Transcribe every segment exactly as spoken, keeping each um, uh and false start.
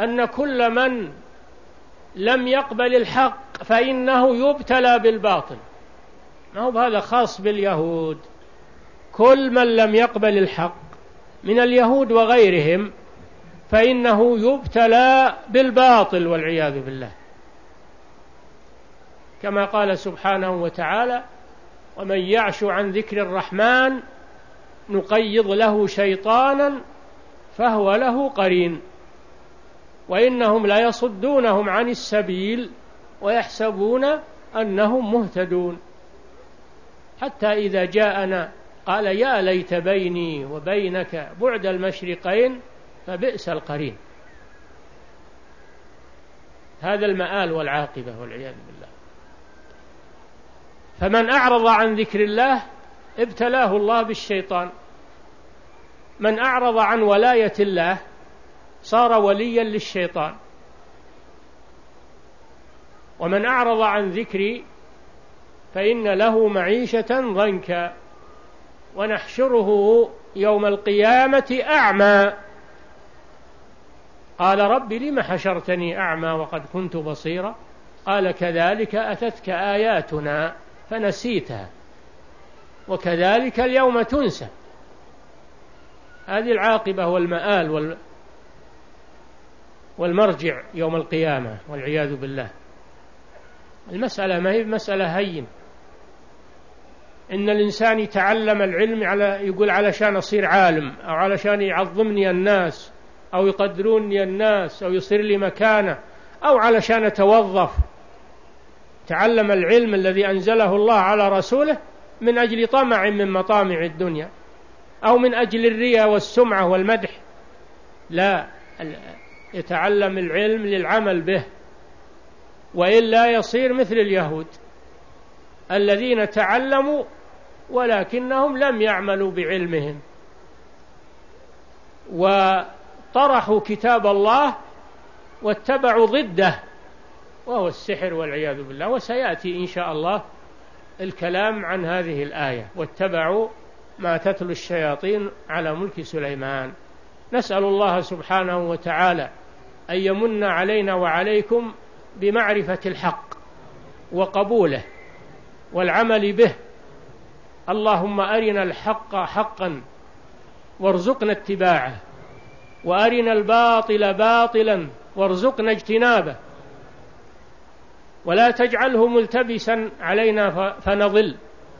أن كل من لم يقبل الحق فإنه يبتلى بالباطل، ما هو هذا خاص باليهود، كل من لم يقبل الحق من اليهود وغيرهم فإنه يبتلى بالباطل والعياذ بالله، كما قال سبحانه وتعالى: ومن يعش عن ذكر الرحمن نقيض له شيطانا فهو له قرين وإنهم لا يصدونهم عن السبيل ويحسبون أنهم مهتدون، حتى إذا جاءنا قال يا ليت بيني وبينك بعد المشرقين فبئس القرين. هذا المآل والعاقبة والعياذ بالله. فمن أعرض عن ذكر الله ابتلاه الله بالشيطان، من أعرض عن ولاية الله صار وليا للشيطان، ومن أعرض عن ذكري فإن له معيشة ضنكا ونحشره يوم القيامة أعمى قال رب لم حشرتني أعمى وقد كنت بصيرا قال كذلك أتتك آياتنا فنسيتها وكذلك اليوم تنسى. هذه العاقبة والمآل والمرجع يوم القيامة والعياذ بالله. المسألة ما هي مسألة هين، إن الإنسان يتعلم العلم على يقول علشان أصير عالم أو علشان يعظمني الناس أو يقدروني الناس أو يصير لي مكانة أو علشان أتوظف. تعلم العلم الذي أنزله الله على رسوله من أجل طمع من مطامع الدنيا أو من أجل الرياء والسمعة والمدح، لا، يتعلم العلم للعمل به، وإلا يصير مثل اليهود الذين تعلموا ولكنهم لم يعملوا بعلمهم وطرحوا كتاب الله واتبعوا ضده وهو السحر والعياذ بالله. وسيأتي إن شاء الله الكلام عن هذه الآية: واتبعوا ما تتلو الشياطين على ملك سليمان. نسأل الله سبحانه وتعالى أن يمن علينا وعليكم بمعرفة الحق وقبوله والعمل به. اللهم أرنا الحق حقا وارزقنا اتباعه، وأرنا الباطل باطلا وارزقنا اجتنابه، ولا تجعله ملتبسا علينا فنضل.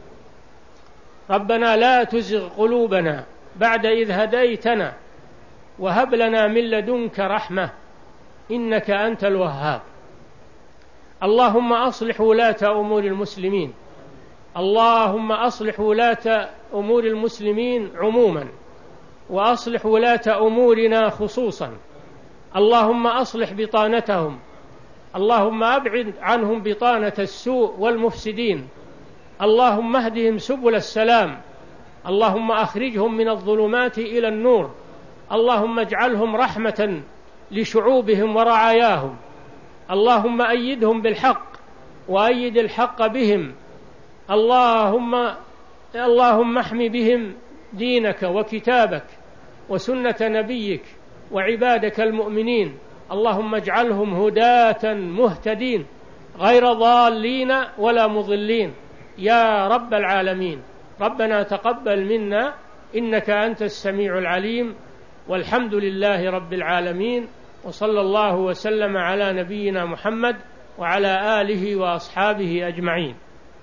ربنا لا تزغ قلوبنا بعد إذ هديتنا وهب لنا من لدنك رحمة إنك أنت الوهاب. اللهم أصلح ولاة أمور المسلمين، اللهم أصلح ولاة أمور المسلمين عموما، وأصلح ولاة أمورنا خصوصا. اللهم أصلح بطانتهم، اللهم أبعد عنهم بطانة السوء والمفسدين، اللهم اهدهم سبل السلام، اللهم أخرجهم من الظلمات إلى النور، اللهم اجعلهم رحمة لشعوبهم ورعاياهم، اللهم أيدهم بالحق وأيد الحق بهم، اللهم اللهم احم بهم دينك وكتابك وسنة نبيك وعبادك المؤمنين، اللهم اجعلهم هداة مهتدين غير ضالين ولا مضلين يا رب العالمين. ربنا تقبل منا إنك أنت السميع العليم، والحمد لله رب العالمين، وصلى الله وسلم على نبينا محمد وعلى آله وأصحابه أجمعين.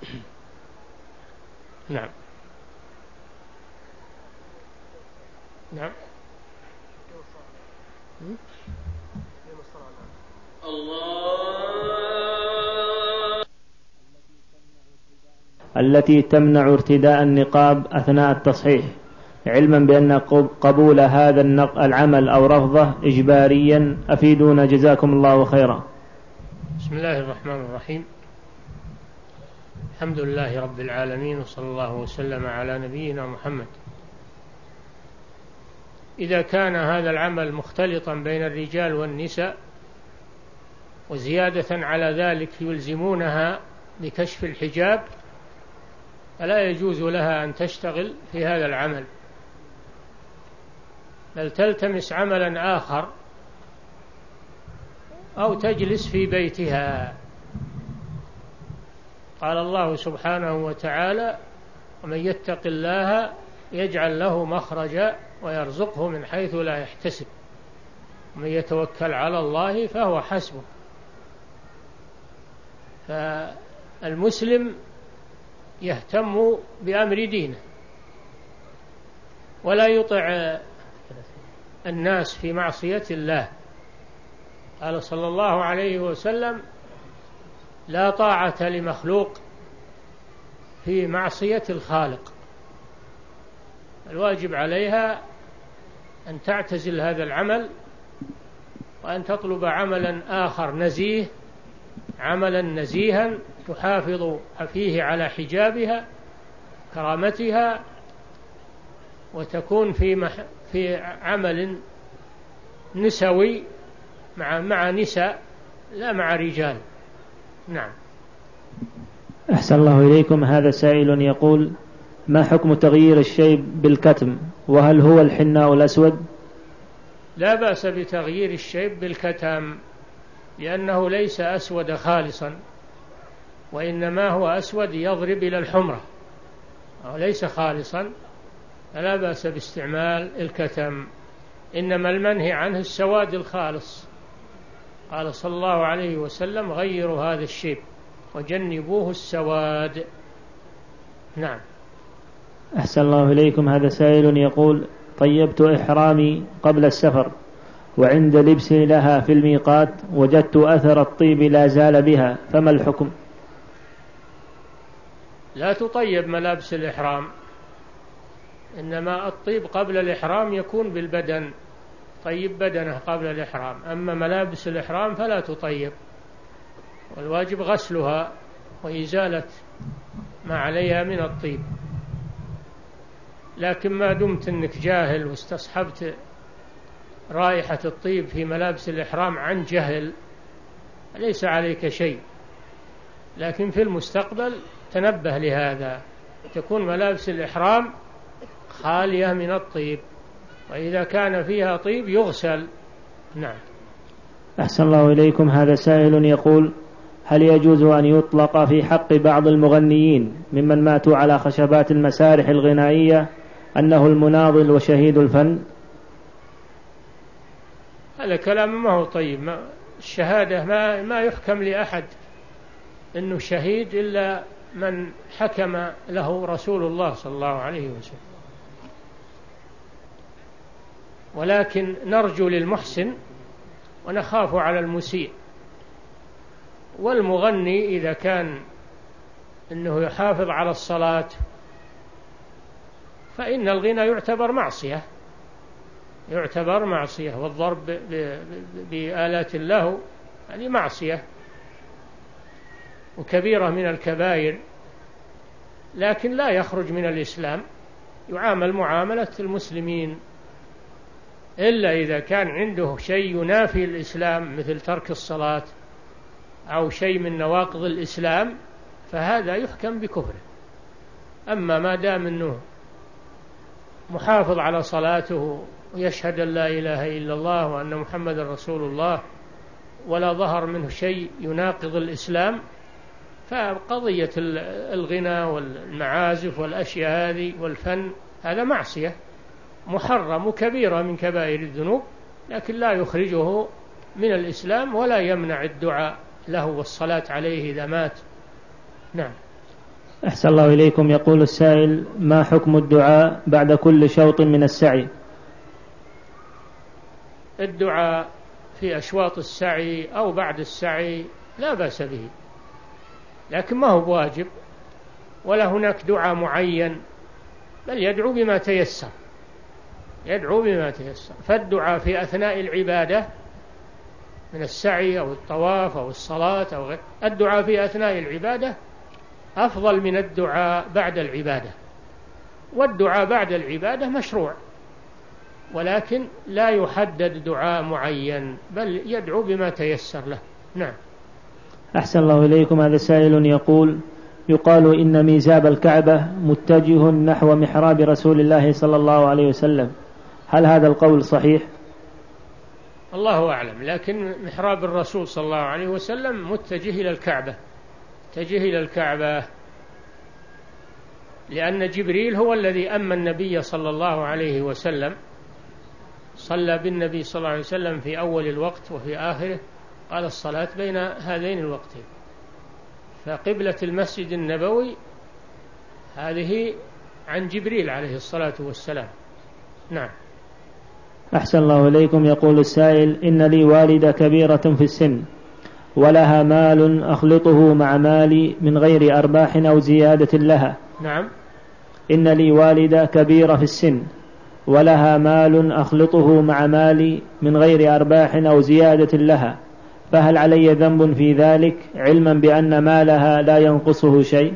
نعم نعم التي تمنع ارتداء النقاب أثناء التصحيح، علما بأن قبول هذا العمل أو رفضه إجباريا. أفيدونا جزاكم الله خيرا. بسم الله الرحمن الرحيم، الحمد لله رب العالمين، وصلى الله وسلم على نبينا محمد. إذا كان هذا العمل مختلطا بين الرجال والنساء وزيادة على ذلك يلزمونها بكشف الحجاب فلا يجوز لها أن تشتغل في هذا العمل، بل تلتمس عملا آخر أو تجلس في بيتها. قال الله سبحانه وتعالى: ومن يتق الله يجعل له مخرجا ويرزقه من حيث لا يحتسب ومن يتوكل على الله فهو حسبه. فالمسلم يهتم بأمر دينه ولا يطع الناس في معصية الله. قال صلى الله عليه وسلم: لا طاعة لمخلوق في معصية الخالق. الواجب عليها أن تعتزل هذا العمل وأن تطلب عملا آخر نزيه، عملا نزيها تحافظ فيه على حجابها كرامتها، وتكون في مح في عمل نسوي مع مع نساء لا مع رجال. نعم. أحسن الله إليكم. هذا سائل يقول: ما حكم تغيير الشيب بالكتم، وهل هو الحناء الأسود؟ لا بأس بتغيير الشيب بالكتم، لأنه ليس أسود خالصا، وإنما هو أسود يضرب إلى الحمرة، وليس خالصا، فلا بأس باستعمال الكتم. إنما المنهي عنه السواد الخالص. قال صلى الله عليه وسلم: غيروا هذا الشيب وجنبوه السواد. نعم. أحسن الله إليكم. هذا سائل يقول: طيبت إحرامي قبل السفر، وعند لبسي لها في الميقات وجدت أثر الطيب لا زال بها، فما الحكم؟ لا تطيب ملابس الإحرام، إنما الطيب قبل الإحرام يكون بالبدن، طيب بدنه قبل الإحرام. أما ملابس الإحرام فلا تطيب، والواجب غسلها وإزالة ما عليها من الطيب. لكن ما دمت أنك جاهل واستصحبت رائحة الطيب في ملابس الإحرام عن جهل ليس عليك شيء، لكن في المستقبل تنبه لهذا، تكون ملابس الإحرام خالية من الطيب، وإذا كان فيها طيب يغسل. نعم. أحسن الله إليكم. هذا سائل يقول: هل يجوز أن يطلق في حق بعض المغنيين ممن ماتوا على خشبات المسارح الغنائية أنه المناضل وشهيد الفن؟ هذا كلام ما هو طيب. ما الشهادة ما, ما يحكم لأحد أنه شهيد إلا من حكم له رسول الله صلى الله عليه وسلم، ولكن نرجو للمحسن ونخاف على المسيء. والمغني إذا كان أنه يحافظ على الصلاة فإن الغنى يعتبر معصية، يعتبر معصية، والضرب بآلات اللهو يعني معصية وكبيرة من الكبائر، لكن لا يخرج من الإسلام، يعامل معاملة المسلمين، إلا إذا كان عنده شيء ينافي الإسلام مثل ترك الصلاة أو شيء من نواقض الإسلام، فهذا يحكم بكفره. أما ما دام أنه محافظ على صلاته ويشهد أن لا إله إلا الله وأن محمد رسول الله ولا ظهر منه شيء يناقض الإسلام، فقضية الغنى والمعازف والأشياء هذه والفن هذا معصية محرم كبيرة من كبائر الذنوب، لكن لا يخرجه من الإسلام ولا يمنع الدعاء له والصلاة عليه إذا مات. نعم. أحسن الله إليكم. يقول السائل: ما حكم الدعاء بعد كل شوط من السعي؟ الدعاء في أشواط السعي أو بعد السعي لا بأس به، لكن ما هو بواجب، ولا هناك دعاء معين، بل يدعو بما تيسر، يدعو بما تيسر. فالدعاء في أثناء العبادة من السعي أو الطواف أو الصلاة أو غير، الدعاء في أثناء العبادة أفضل من الدعاء بعد العبادة، والدعاء بعد العبادة مشروع، ولكن لا يحدد دعاء معين، بل يدعو بما تيسر له. نعم. أحسن الله إليكم. هذا سائل يقول: يقال إن ميزاب الكعبة متجه نحو محراب رسول الله صلى الله عليه وسلم، هل هذا القول صحيح؟ الله أعلم، لكن محراب الرسول صلى الله عليه وسلم متجه إلى الكعبة، متجه إلى الكعبة، لأن جبريل هو الذي أما النبي صلى الله عليه وسلم، صلى بالنبي صلى الله عليه وسلم في أول الوقت وفي آخره، قال الصلاة بين هذين الوقتين. فقبلة المسجد النبوي هذه عن جبريل عليه الصلاة والسلام. نعم. أحسن الله إليكم. يقول السائل: إن لي والدة كبيرة في السن ولها مال أخلطه مع مالي من غير أرباح أو زيادة لها. نعم. إن لي والدة كبيرة في السن ولها مال أخلطه مع مالي من غير أرباح أو زيادة لها، فهل علي ذنب في ذلك علما بأن مالها لا ينقصه شيء؟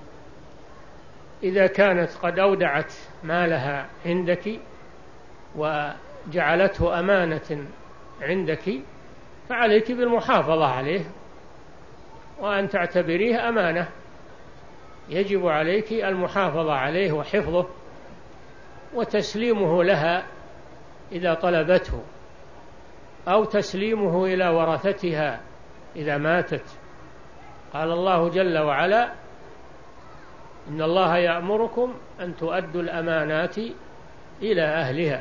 إذا كانت قد أودعت مالها عندك وجعلته أمانة عندك فعليك بالمحافظة عليه، وأن تعتبريه أمانة، يجب عليك المحافظة عليه وحفظه وتسليمه لها إذا طلبته، أو تسليمه إلى ورثتها إذا ماتت. قال الله جل وعلا: إن الله يأمركم أن تؤدوا الأمانات إلى أهلها.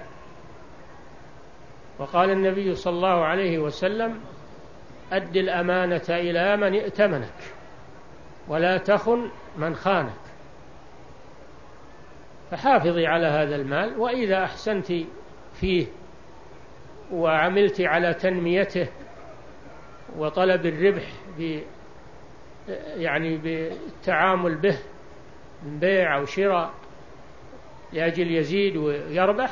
وقال النبي صلى الله عليه وسلم: أد الأمانة إلى من ائتمنك ولا تخن من خانك. فحافظي على هذا المال، وإذا أحسنت فيه وعملت على تنميته وطلب الربح ب يعني بالتعامل به من بيع أو شراء لأجل يزيد ويربح،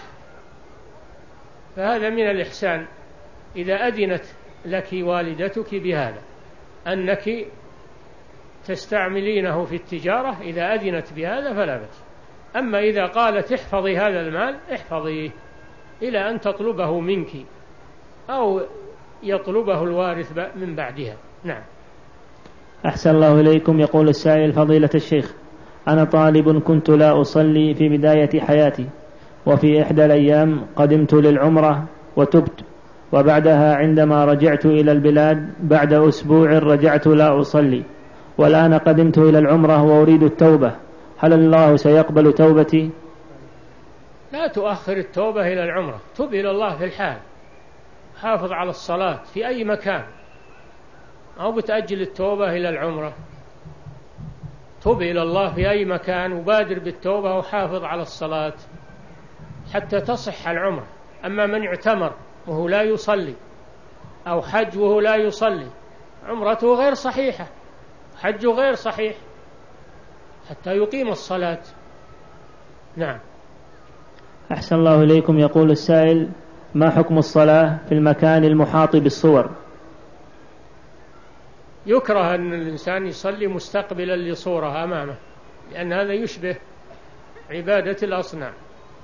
فهذا من الإحسان. إذا أذنت لك والدتك بهذا أنك تستعملينه في التجارة، إذا أذنت بهذا فلا بأس. أما إذا قالت احفظي هذا المال، احفظيه إلى أن تطلبه منك أو يطلبه الوارث من بعدها. نعم. أحسن الله إليكم. يقول السائل: فضيلة الشيخ، أنا طالب كنت لا أصلي في بداية حياتي، وفي إحدى الأيام قدمت للعمرة وتبت، وبعدها عندما رجعت إلى البلاد بعد أسبوع رجعت لا أصلي، والآن قدمت إلى العمرة وأريد التوبة، هل الله سيقبل توبتي؟ لا تؤخر التوبة إلى العمرة، تب إلى الله في الحال، حافظ على الصلاة في أي مكان، أو بتأجل التوبة إلى العمرة. تب إلى الله في أي مكان وبادر بالتوبة وحافظ على الصلاة حتى تصح العمرة. أما من اعتمر وهو لا يصلي أو حج وهو لا يصلي، عمرته غير صحيحة، حجه غير صحيح حتى يقيم الصلاة. نعم. أحسن الله إليكم. يقول السائل: ما حكم الصلاة في المكان المحاط بالصور؟ يكره أن الإنسان يصلي مستقبلا لصورة أمامه، لأن هذا يشبه عبادة الأصنام.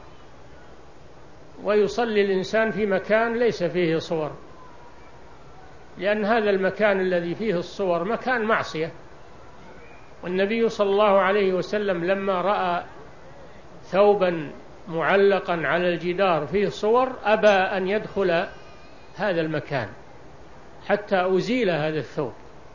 ويصلي الإنسان في مكان ليس فيه صور، لأن هذا المكان الذي فيه الصور مكان معصية. والنبي صلى الله عليه وسلم لما رأى ثوبا معلقا على الجدار فيه صور أبى أن يدخل هذا المكان حتى أزيل هذا الثوب.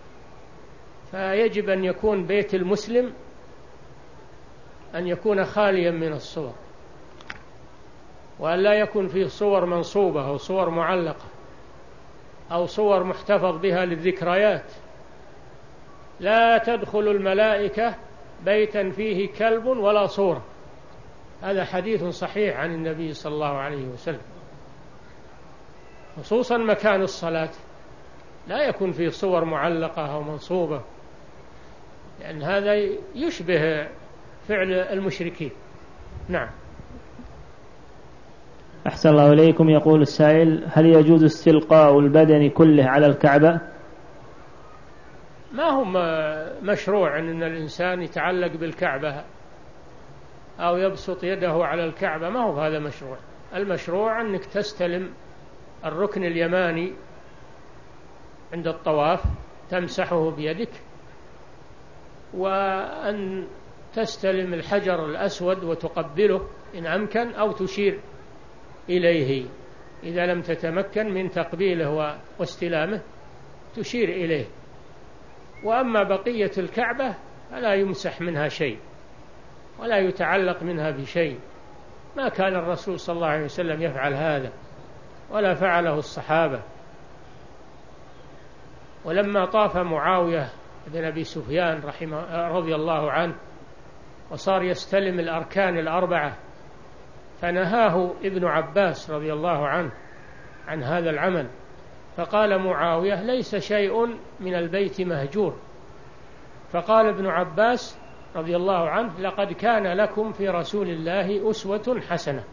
فيجب أن يكون بيت المسلم أن يكون خاليا من الصور، وأن لا يكون فيه صور منصوبة أو صور معلقة أو صور محتفظ بها للذكريات. لا تدخل الملائكة بيتا فيه كلب ولا صورة، هذا حديث صحيح عن النبي صلى الله عليه وسلم. خصوصا مكان الصلاة لا يكون فيه صور معلقة أو منصوبة، لأن هذا يشبه فعل المشركين. نعم. أحسن الله إليكم. يقول السائل: هل يجوز استلقاء البدن كله على الكعبة؟ ما هو مشروع أن الإنسان يتعلق بالكعبة أو يبسط يده على الكعبة، ما هو هذا مشروع. المشروع أنك تستلم الركن اليماني عند الطواف، تمسحه بيدك، وأن تستلم الحجر الأسود وتقبله إن أمكن، أو تشير إليه إذا لم تتمكن من تقبيله واستلامه تشير إليه. وأما بقية الكعبة فلا يمسح منها شيء ولا يتعلق منها بشيء، ما كان الرسول صلى الله عليه وسلم يفعل هذا ولا فعله الصحابة. ولما طاف معاوية بن أبي سفيان رحمه رضي الله عنه وصار يستلم الأركان الأربعة، فنهاه ابن عباس رضي الله عنه عن هذا العمل، فقال معاوية: ليس شيء من البيت مهجور. فقال ابن عباس رضي الله عنه: لقد كان لكم في رسول الله أسوة حسنة.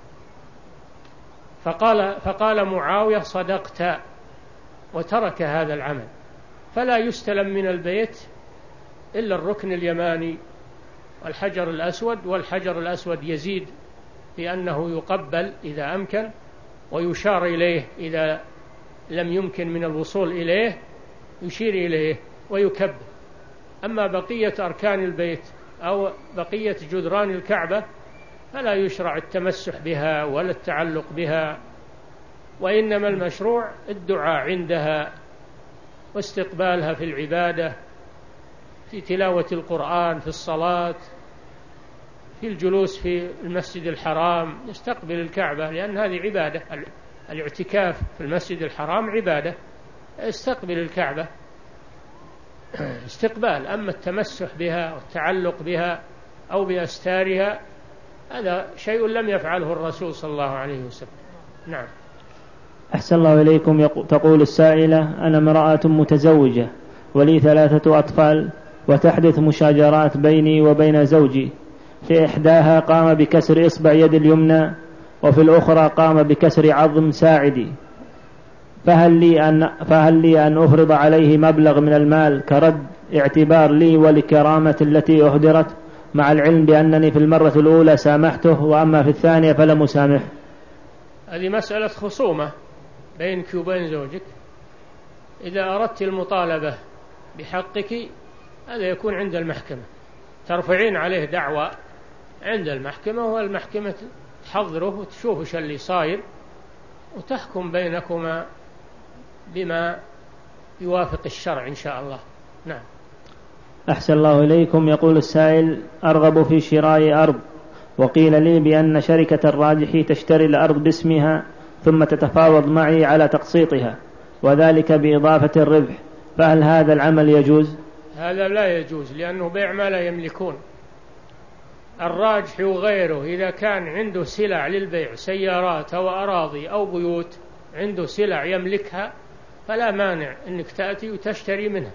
فقال, فقال معاوية: صدقت، وترك هذا العمل. فلا يستلم من البيت إلا الركن اليماني والحجر الأسود، والحجر الأسود يزيد في أنه يقبل إذا أمكن، ويشار إليه إذا لم يمكن من الوصول إليه يشير إليه ويكبر. أما بقية أركان البيت أو بقية جدران الكعبة فلا يشرع التمسح بها ولا التعلق بها، وإنما المشروع الدعاء عندها واستقبالها في العبادة، في تلاوة القرآن، في الصلاة، في الجلوس في المسجد الحرام يستقبل الكعبة، لأن هذه عبادة. الاعتكاف في المسجد الحرام عبادة، استقبل الكعبة استقبال. أما التمسح بها والتعلق بها أو بأستارها هذا شيء لم يفعله الرسول صلى الله عليه وسلم. نعم. أحسن الله إليكم. تقول السائلة: أنا امرأة متزوجة ولي ثلاثة أطفال، وتحدث مشاجرات بيني وبين زوجي، في إحداها قام بكسر إصبع يد اليمنى، وفي الأخرى قام بكسر عظم ساعدي، فهل لي أن, فهل لي أن أفرض عليه مبلغ من المال كرد اعتبار لي ولكرامة التي أهدرت، مع العلم بأنني في المرة الأولى سامحته وأما في الثانية فلم أسامح؟ هذه مسألة خصومة بينك وبين زوجك. إذا أردت المطالبة بحقك هذا يكون عند المحكمة، ترفعين عليه دعوى عند المحكمة، والمحكمة تحضره وتشوف ايش اللي صاير وتحكم بينكما بما يوافق الشرع إن شاء الله. نعم. أحسن الله إليكم. يقول السائل: أرغب في شراء أرض، وقيل لي بأن شركة الراجحي تشتري الأرض باسمها ثم تتفاوض معي على تقسيطها، وذلك بإضافة الربح، فهل هذا العمل يجوز؟ هذا لا يجوز، لأنه بيع ما لا يملكون. الراجحي وغيره إذا كان عنده سلع للبيع، سيارات أو أراضي أو بيوت، عنده سلع يملكها، فلا مانع أنك تأتي وتشتري منها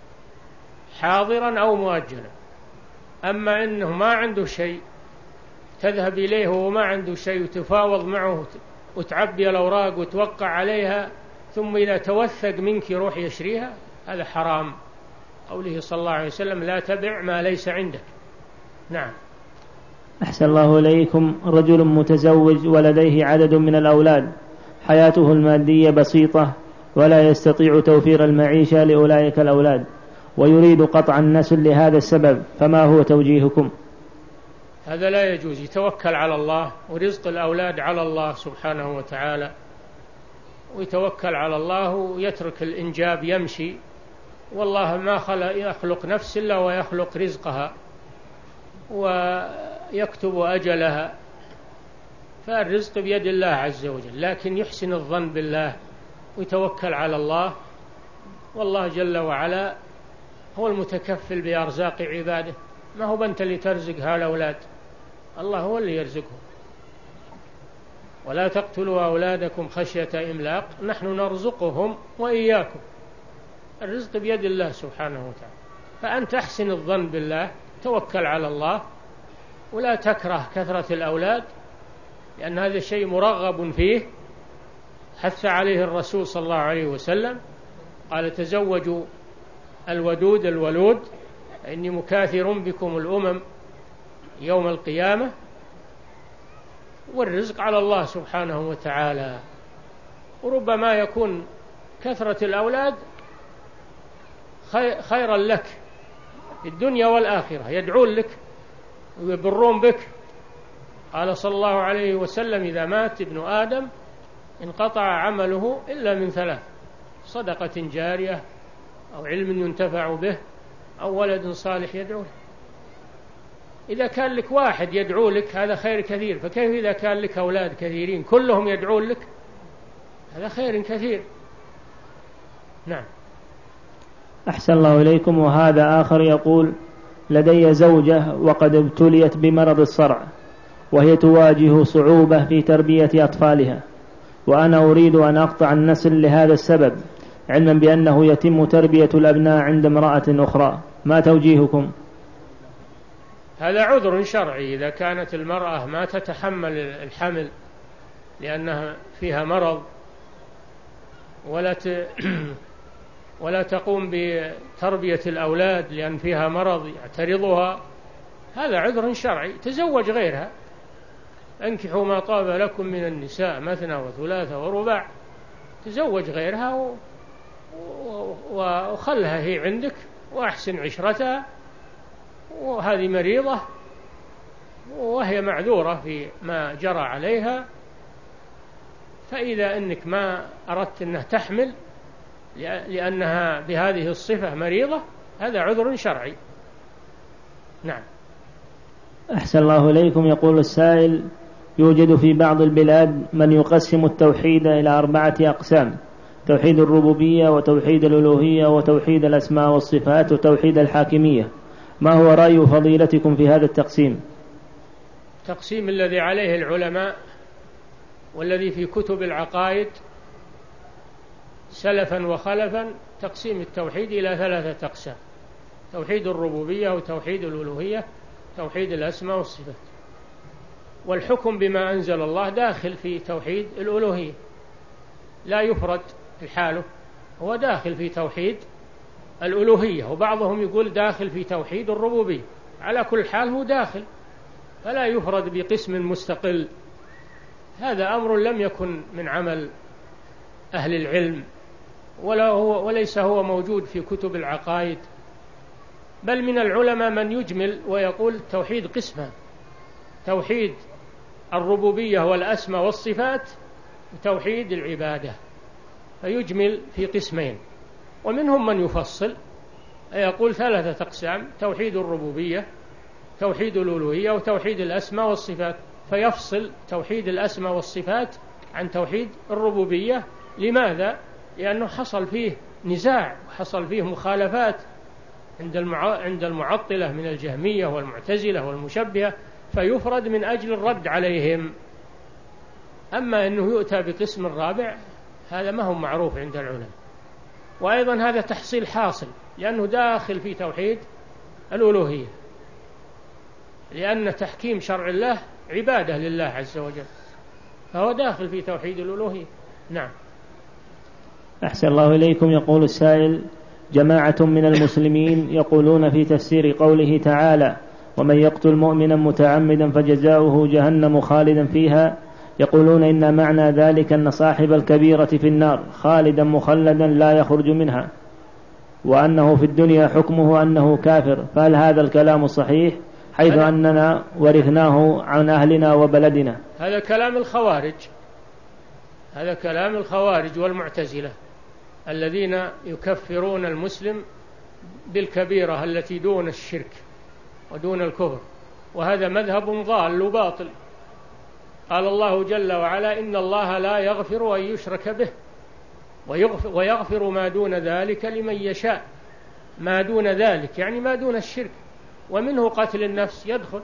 حاضرا أو مؤجلا. أما أنه ما عنده شيء تذهب إليه وهو ما عنده شيء وتفاوض معه وتعبي الأوراق وتوقع عليها، ثم إذا توثق منك يروح يشريها، هذا حرام. قوله صلى الله عليه وسلم: لا تبع ما ليس عندك. نعم. أحسن الله إليكم. رجل متزوج ولديه عدد من الأولاد، حياته المادية بسيطة ولا يستطيع توفير المعيشة لأولئك الأولاد، ويريد قطع النسل لهذا السبب، فما هو توجيهكم؟ هذا لا يجوز. يتوكل على الله، ورزق الأولاد على الله سبحانه وتعالى، ويتوكل على الله ويترك الإنجاب يمشي، والله ما يخلق نفس إلا ويخلق رزقها ويكتب أجلها، فالرزق بيد الله عز وجل، لكن يحسن الظن بالله ويتوكل على الله، والله جل وعلا هو المتكفل بأرزاق عباده. ما هو أنت اللي ترزق هالأولاد، الله هو اللي يرزقهم. ولا تقتلوا أولادكم خشية إملاق نحن نرزقهم وإياكم، الرزق بيد الله سبحانه وتعالى. فأنت أحسن الظن بالله، توكل على الله، ولا تكره كثرة الأولاد، لأن هذا الشيء مرغب فيه، حث عليه الرسول صلى الله عليه وسلم، قال: تزوجوا الودود الولود إني مكاثر بكم الأمم يوم القيامة. والرزق على الله سبحانه وتعالى، وربما يكون كثرة الأولاد خيرا لك في الدنيا والآخرة، يدعون لك ويبرون بك. قال صلى الله عليه وسلم: إذا مات ابن آدم انقطع عمله إلا من ثلاث: صدقة جارية، أو علم ينتفع به، أو ولد صالح يدعو له. إذا كان لك واحد يدعو لك هذا خير كثير، فكيف إذا كان لك أولاد كثيرين كلهم يدعون لك؟ هذا خير كثير. نعم. أحسن الله إليكم. وهذا آخر يقول: لدي زوجة وقد ابتليت بمرض الصرع، وهي تواجه صعوبة في تربية أطفالها، وأنا أريد أن أقطع النسل لهذا السبب، علما بأنه يتم تربية الأبناء عند امرأة أخرى، ما توجيهكم؟ هذا عذر شرعي. إذا كانت المرأة ما تتحمل الحمل لأنها فيها مرض ولا ت... ولا تقوم بتربية الأولاد لأن فيها مرض يعترضها، هذا عذر شرعي، تزوج غيرها. أنكحوا ما طاب لكم من النساء مثنى وثلاث ورباع، تزوج غيرها و... و... وخلها هي عندك وأحسن عشرتها، وهذه مريضة وهي معذورة في ما جرى عليها. فإذا أنك ما أردت أنها تحمل لأنها بهذه الصفة مريضة، هذا عذر شرعي. نعم. أحسن الله إليكم. يقول السائل: يوجد في بعض البلاد من يقسم التوحيد إلى أربعة أقسام: توحيد الربوبية، وتوحيد الألوهية، وتوحيد الأسماء والصفات، وتوحيد الحاكمية. ما هو رأي فضيلتكم في هذا التقسيم؟ التقسيم الذي عليه العلماء والذي في كتب العقائد سلفا وخلفا تقسيم التوحيد إلى ثلاثة أقسام: توحيد الربوبية، وتوحيد الألوهية، توحيد الأسماء والصفات. والحكم بما أنزل الله داخل في توحيد الألوهية، لا يفرد الحاله، هو داخل في توحيد الألوهية، وبعضهم يقول داخل في توحيد الربوبية. على كل حال هو داخل، فلا يفرد بقسم مستقل. هذا أمر لم يكن من عمل أهل العلم، ولا هو وليس هو موجود في كتب العقائد، بل من العلماء من يجمل ويقول توحيد قسمان: توحيد الربوبية والأسماء والصفات، وتوحيد العبادة، فيجمل في قسمين. ومنهم من يفصل يقول ثلاثة أقسام: توحيد الربوبية، توحيد الألوهية، وتوحيد الأسماء والصفات، فيفصل توحيد الأسماء والصفات عن توحيد الربوبية. لماذا؟ لأنه حصل فيه نزاع وحصل فيه مخالفات عند المعطلة من الجهمية والمعتزلة والمشبهة، فيفرد من أجل الرد عليهم. أما أنه يؤتى بقسم الرابع هذا ما هو معروف عند العلماء. وأيضا هذا تحصيل حاصل لأنه داخل في توحيد الألوهية، لأن تحكيم شرع الله عبادة لله عز وجل، فهو داخل في توحيد الألوهية. نعم. أحسن الله إليكم. يقول السائل: جماعة من المسلمين يقولون في تفسير قوله تعالى: ومن يقتل مؤمنا متعمدا فجزاؤه جهنم خالدا فيها، يقولون إن معنى ذلك أن صاحب الكبيرة في النار خالدا مخلدا لا يخرج منها، وأنه في الدنيا حكمه أنه كافر، فهل هذا الكلام صحيح حيث أننا ورثناه عن أهلنا وبلدنا؟ هذا كلام الخوارج، هذا كلام الخوارج والمعتزلة الذين يكفرون المسلم بالكبيرة التي دون الشرك ودون الكفر، وهذا مذهب ضال وباطل. قال الله جل وعلا: إن الله لا يغفر أن يشرك به ويغفر, ويغفر ما دون ذلك لمن يشاء. ما دون ذلك يعني ما دون الشرك، ومنه قتل النفس يدخل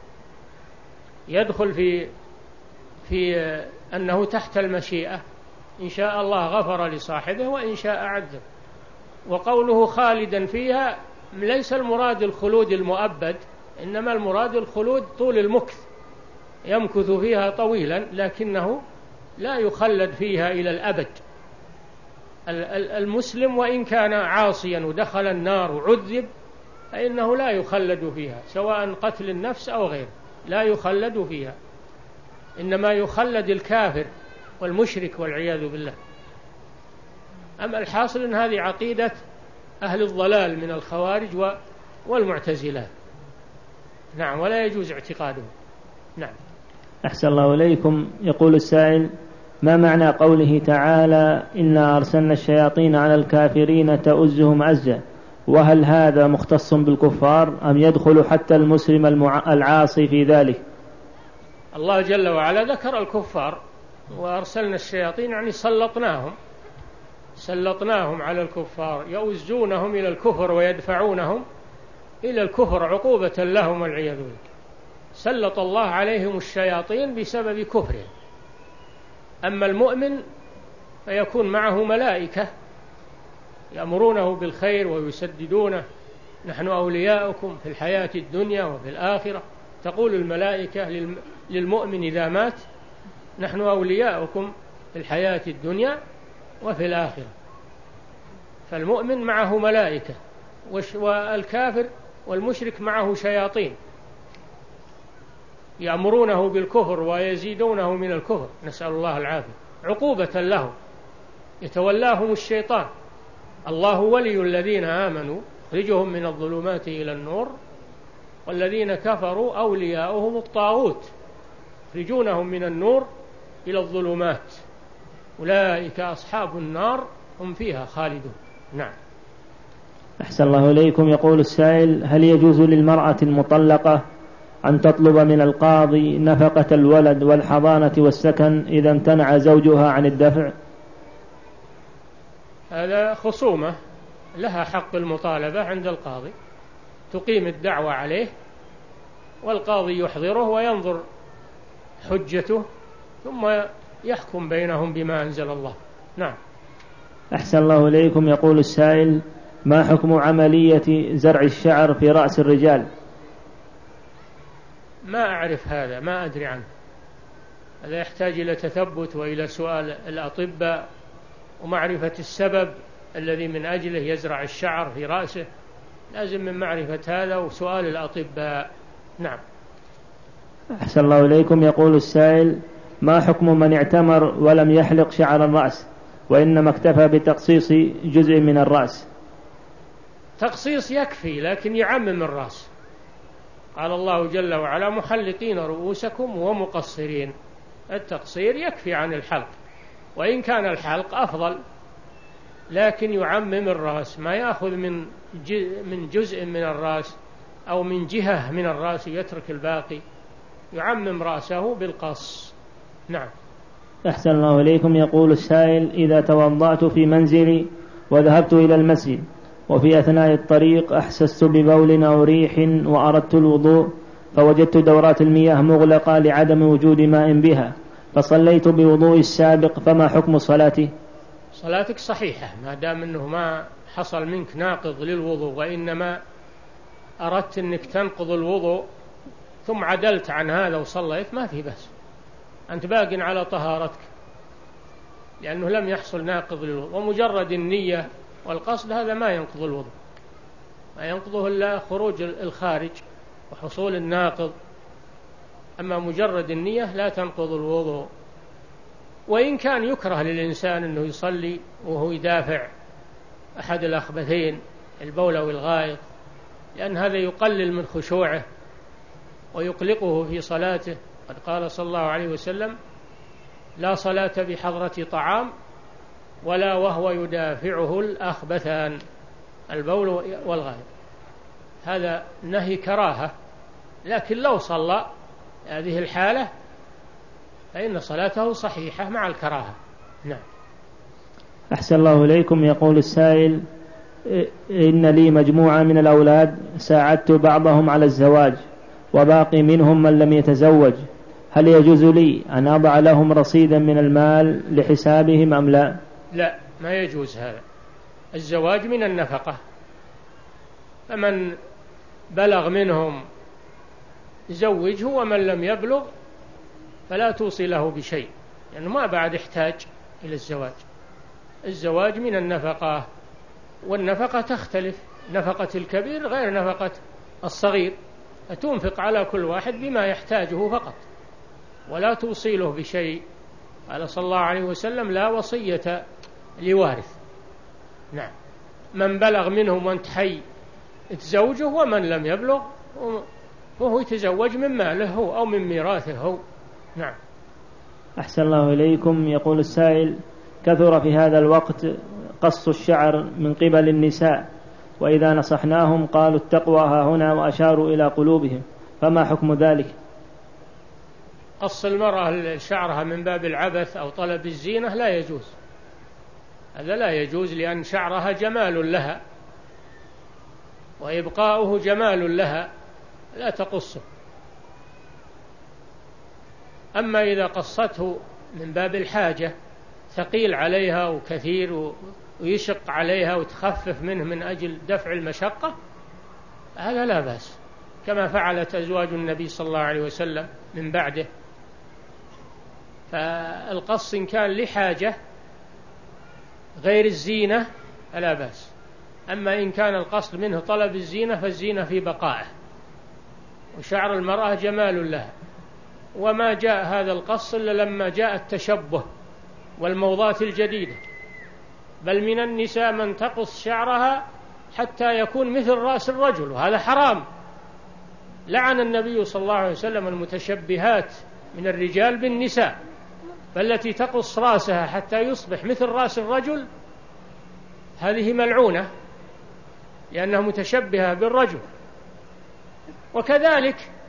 يدخل في في أنه تحت المشيئة، إن شاء الله غفر لصاحبه وإن شاء عذب. وقوله خالدا فيها ليس المراد الخلود المؤبد، إنما المراد الخلود طول المكث، يمكث فيها طويلا لكنه لا يخلد فيها إلى الأبد. المسلم وإن كان عاصيا ودخل النار وعذب فإنه لا يخلد فيها، سواء قتل النفس أو غيره، لا يخلد فيها، إنما يخلد الكافر والمشرك والعياذ بالله. أما الحاصل أن هذه عقيدة أهل الضلال من الخوارج والمعتزلة. نعم، ولا يجوز اعتقاده. نعم. أحسن الله إليكم. يقول السائل: ما معنى قوله تعالى إنا أرسلنا الشياطين على الكافرين تؤزهم أزا؟ وهل هذا مختص بالكفار أم يدخل حتى المسلم العاصي في ذلك؟ الله جل وعلا ذكر الكفار، وأرسلنا الشياطين يعني سلطناهم سلطناهم على الكفار يؤزونهم إلى الكفر ويدفعونهم إلى الكفر عقوبة لهم والعياذ بالله. سلط الله عليهم الشياطين بسبب كفرهم. أما المؤمن فيكون معه ملائكة يأمرونه بالخير ويسددونه. نحن أولياؤكم في الحياة الدنيا وفي الآخرة. تقول الملائكة للمؤمن إذا مات نحن أولياؤكم في الحياة الدنيا وفي الآخرة. فالمؤمن معه ملائكة، والكافر والمشرك معه شياطين يأمرونه بالكفر ويزيدونه من الكفر، نسأل الله العافية، عقوبة لهم. يتولاهم الشيطان. الله ولي الذين آمنوا يخرجهم من الظلمات إلى النور، والذين كفروا أولياؤهم الطاغوت يخرجونهم من النور إلى الظلمات، أولئك أصحاب النار هم فيها خالدون. نعم. أحسن الله إليكم. يقول السائل: هل يجوز للمرأة المطلقة أن تطلب من القاضي نفقة الولد والحضانة والسكن إذا امتنع زوجها عن الدفع؟ هذا خصومة، لها حق المطالبة عند القاضي، تقيم الدعوة عليه والقاضي يحضره وينظر حجته ثم يحكم بينهم بما أنزل الله. نعم. أحسن الله إليكم. يقول السائل: ما حكم عملية زرع الشعر في رأس الرجال؟ ما أعرف هذا، ما أدري عنه. هذا يحتاج إلى تثبت وإلى سؤال الأطباء ومعرفة السبب الذي من أجله يزرع الشعر في رأسه. لازم من معرفة هذا وسؤال الأطباء. نعم. أحسن الله إليكم. يقول السائل: ما حكم من اعتمر ولم يحلق شعر الرأس وإنما اكتفى بتقصيص جزء من الرأس؟ تقصيص يكفي، لكن يعمم الرأس. قال الله جل وعلا: محلقين رؤوسكم ومقصرين. التقصير يكفي عن الحلق، وإن كان الحلق أفضل، لكن يعمم الرأس، ما يأخذ من من جزء من الرأس أو من جهة من الرأس يترك الباقي، يعمم رأسه بالقص. نعم. أحسن الله إليكم. يقول السائل: إذا توضأت في منزلي وذهبت إلى المسجد وفي أثناء الطريق أحسست ببول أو ريح وأردت الوضوء فوجدت دورات المياه مغلقة لعدم وجود ماء بها، فصليت بوضوء السابق، فما حكم صلاتي؟ صلاتك صحيحة ما دام أنه ما حصل منك ناقض للوضوء، وإنما أردت أنك تنقض الوضوء ثم عدلت عن هذا وصليت، ما في بس، أنت باق على طهارتك لأنه لم يحصل ناقض للوضوء. ومجرد النية والقصد هذا ما ينقض الوضوء، ما ينقضه إلا خروج الخارج وحصول الناقض. أما مجرد النية لا تنقض الوضوء. وإن كان يكره للإنسان أنه يصلي وهو يدافع أحد الأخبثين البول أو الغائط، لأن هذا يقلل من خشوعه ويقلقه في صلاته. قد قال صلى الله عليه وسلم: لا صلاة بحضرة طعام ولا وهو يدافعه الأخبثان، البول والغائط. هذا نهي كراهة، لكن لو صلى هذه الحالة فإن صلاته صحيحة مع الكراهة. نعم. أحسن الله إليكم. يقول السائل: إن لي مجموعة من الأولاد ساعدت بعضهم على الزواج وباقي منهم من لم يتزوج، هل يجوز لي أن أضع لهم رصيدا من المال لحسابهم أم لا؟ لا، ما يجوز هذا. الزواج من النفقة، فمن بلغ منهم زوجه، ومن لم يبلغ فلا توصي له بشيء، لأنه يعني ما بعد يحتاج إلى الزواج. الزواج من النفقة، والنفقة تختلف، نفقة الكبير غير نفقة الصغير، فتنفق على كل واحد بما يحتاجه فقط ولا توصي له بشيء. قال صلى الله عليه وسلم: لا وصية لوارث. نعم. من بلغ منهم وانت حي تزوجه، ومن لم يبلغ وهو يتزوج من ماله هو أو من ميراثه هو. نعم. أحسن الله إليكم. يقول السائل: كثر في هذا الوقت قص الشعر من قبل النساء، وإذا نصحناهم قالوا التقوى ها هنا وأشاروا إلى قلوبهم، فما حكم ذلك؟ قص المرأة شعرها من باب العبث أو طلب الزينة لا يجوز، هذا لا يجوز، لأن شعرها جمال لها وإبقاؤه جمال لها، لا تقصه. أما إذا قصته من باب الحاجة، ثقيل عليها وكثير ويشق عليها وتخفف منه من أجل دفع المشقة، هذا لا بأس، كما فعلت أزواج النبي صلى الله عليه وسلم من بعده. فالقص إن كان لحاجة غير الزينة فلا بأس، أما إن كان القصد منه طلب الزينة فالزينة في بقائه، وشعر المرأة جمال لها. وما جاء هذا القص إلا لما جاء التشبه والموضات الجديدة، بل من النساء من تقص شعرها حتى يكون مثل رأس الرجل، وهذا حرام. لعن النبي صلى الله عليه وسلم المتشبهات من الرجال بالنساء، فالتي تقص رأسها حتى يصبح مثل رأس الرجل هذه ملعونة، لأنها متشبهة بالرجل. وكذلك